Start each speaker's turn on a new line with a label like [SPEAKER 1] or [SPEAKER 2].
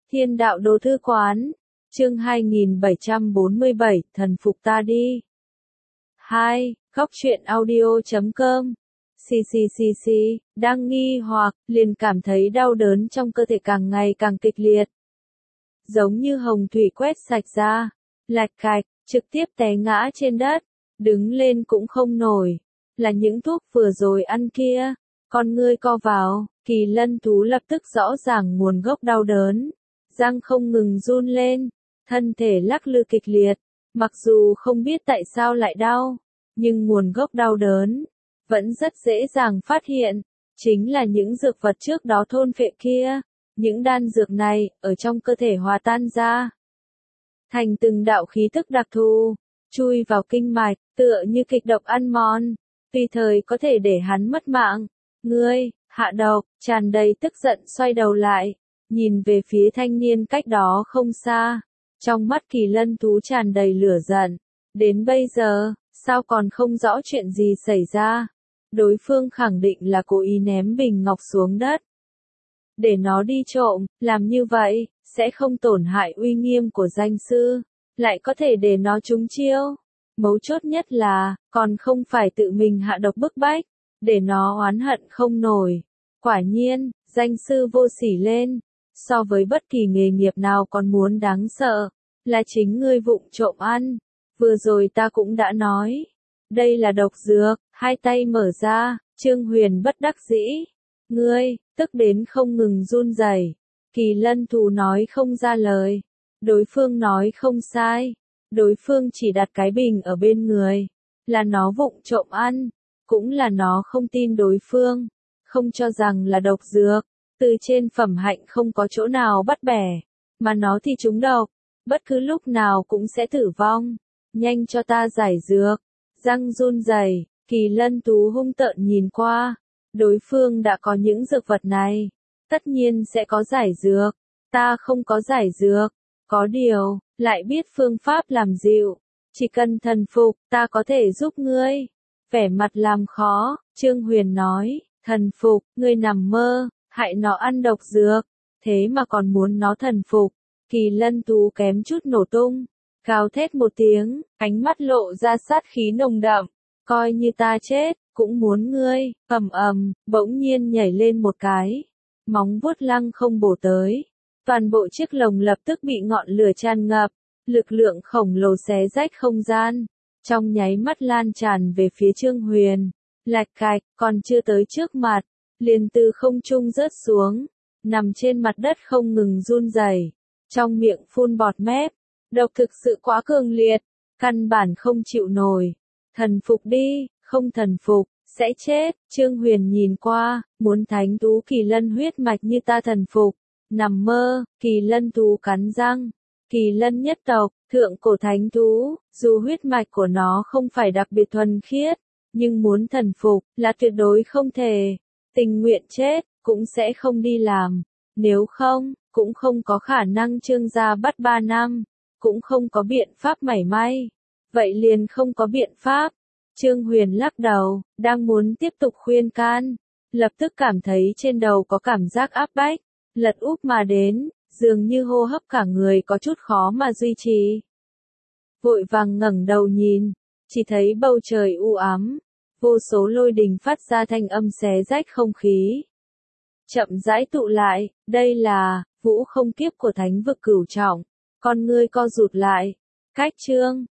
[SPEAKER 1] Thiên đạo đồ thư quán, chương 2747, thần phục ta đi. 2. Góc truyện audio.com. Xì, đang nghi hoặc, liền cảm thấy đau đớn trong cơ thể càng ngày càng kịch liệt. Giống như hồng thủy quét sạch ra, lạch cạch, trực tiếp té ngã trên đất, đứng lên cũng không nổi. Là những thuốc vừa rồi ăn kia, con ngươi co vào, Kỳ Lân thú lập tức rõ ràng nguồn gốc đau đớn. Răng không ngừng run lên, thân thể lắc lư kịch liệt, mặc dù không biết tại sao lại đau, nhưng nguồn gốc đau đớn vẫn rất dễ dàng phát hiện, chính là những dược vật trước đó thôn phệ kia, những đan dược này ở trong cơ thể hòa tan ra, thành từng đạo khí tức đặc thù, chui vào kinh mạch, tựa như kịch độc ăn mòn, tùy thời có thể để hắn mất mạng. Ngươi, hạ độc, tràn đầy tức giận xoay đầu lại, nhìn về phía thanh niên cách đó không xa, trong mắt Kỳ Lân thú tràn đầy lửa giận. Đến bây giờ, sao còn không rõ chuyện gì xảy ra? Đối phương khẳng định là cố ý ném bình ngọc xuống đất, để nó đi trộm, làm như vậy, sẽ không tổn hại uy nghiêm của danh sư, lại có thể để nó trúng chiêu. Mấu chốt nhất là, còn không phải tự mình hạ độc bức bách, để nó oán hận không nổi. Quả nhiên, danh sư vô sỉ lên, so với bất kỳ nghề nghiệp nào còn muốn đáng sợ, là chính ngươi vụng trộm ăn. Vừa rồi ta cũng đã nói, đây là độc dược. Hai tay mở ra, Trương Huyền bất đắc dĩ. Ngươi, tức đến không ngừng run rẩy. Kỳ Lân thú nói không ra lời. Đối phương nói không sai. Đối phương chỉ đặt cái bình ở bên người. Là nó vụng trộm ăn. Cũng là nó không tin đối phương. Không cho rằng là độc dược. Từ trên phẩm hạnh không có chỗ nào bắt bẻ. Mà nó thì trúng độc. Bất cứ lúc nào cũng sẽ tử vong. Nhanh cho ta giải dược. Răng run rẩy, Kỳ Lân thú hung tợn nhìn qua. Đối phương đã có những dược vật này. Tất nhiên sẽ có giải dược. Ta không có giải dược. Có điều, lại biết phương pháp làm dịu. Chỉ cần thần phục, ta có thể giúp ngươi. Vẻ mặt làm khó, Trương Huyền nói, thần phục, ngươi nằm mơ, hại nó ăn độc dược. Thế mà còn muốn nó thần phục. Kỳ Lân thú kém chút nổ tung. Gào thét một tiếng, ánh mắt lộ ra sát khí nồng đậm. Coi như ta chết, cũng muốn ngươi. Bỗng nhiên nhảy lên một cái. Móng vuốt lăng không bổ tới. Toàn bộ chiếc lồng lập tức bị ngọn lửa tràn ngập. Lực lượng khổng lồ xé rách không gian. Trong nháy mắt lan tràn về phía Trương Huyền. Lạch cạch, còn chưa tới trước mặt. Liền từ không trung rớt xuống. Nằm trên mặt đất không ngừng run rẩy. Trong miệng phun bọt mép. Độc thực sự quá cường liệt, căn bản không chịu nổi. Thần phục đi, không thần phục, sẽ chết. Trương Huyền nhìn qua, muốn thánh thú Kỳ Lân huyết mạch như ta thần phục. Nằm mơ, Kỳ Lân thú cắn răng. Kỳ Lân nhất tộc, thượng cổ thánh thú, dù huyết mạch của nó không phải đặc biệt thuần khiết, nhưng muốn thần phục, là tuyệt đối không thể. Tình nguyện chết, cũng sẽ không đi làm. Nếu không, cũng không có khả năng Trương gia bắt 3 năm. Cũng không có biện pháp mảy may. Vậy liền không có biện pháp. Trương Huyền lắc đầu, đang muốn tiếp tục khuyên can. Lập tức cảm thấy trên đầu có cảm giác áp bách. Lật úp mà đến, dường như hô hấp cả người có chút khó mà duy trì. Vội vàng ngẩng đầu nhìn, chỉ thấy bầu trời u ám. Vô số lôi đình phát ra thanh âm xé rách không khí. Chậm rãi tụ lại, đây là vũ không kiếp của thánh vực cửu trọng. Con ngươi co rụt lại. Cách chương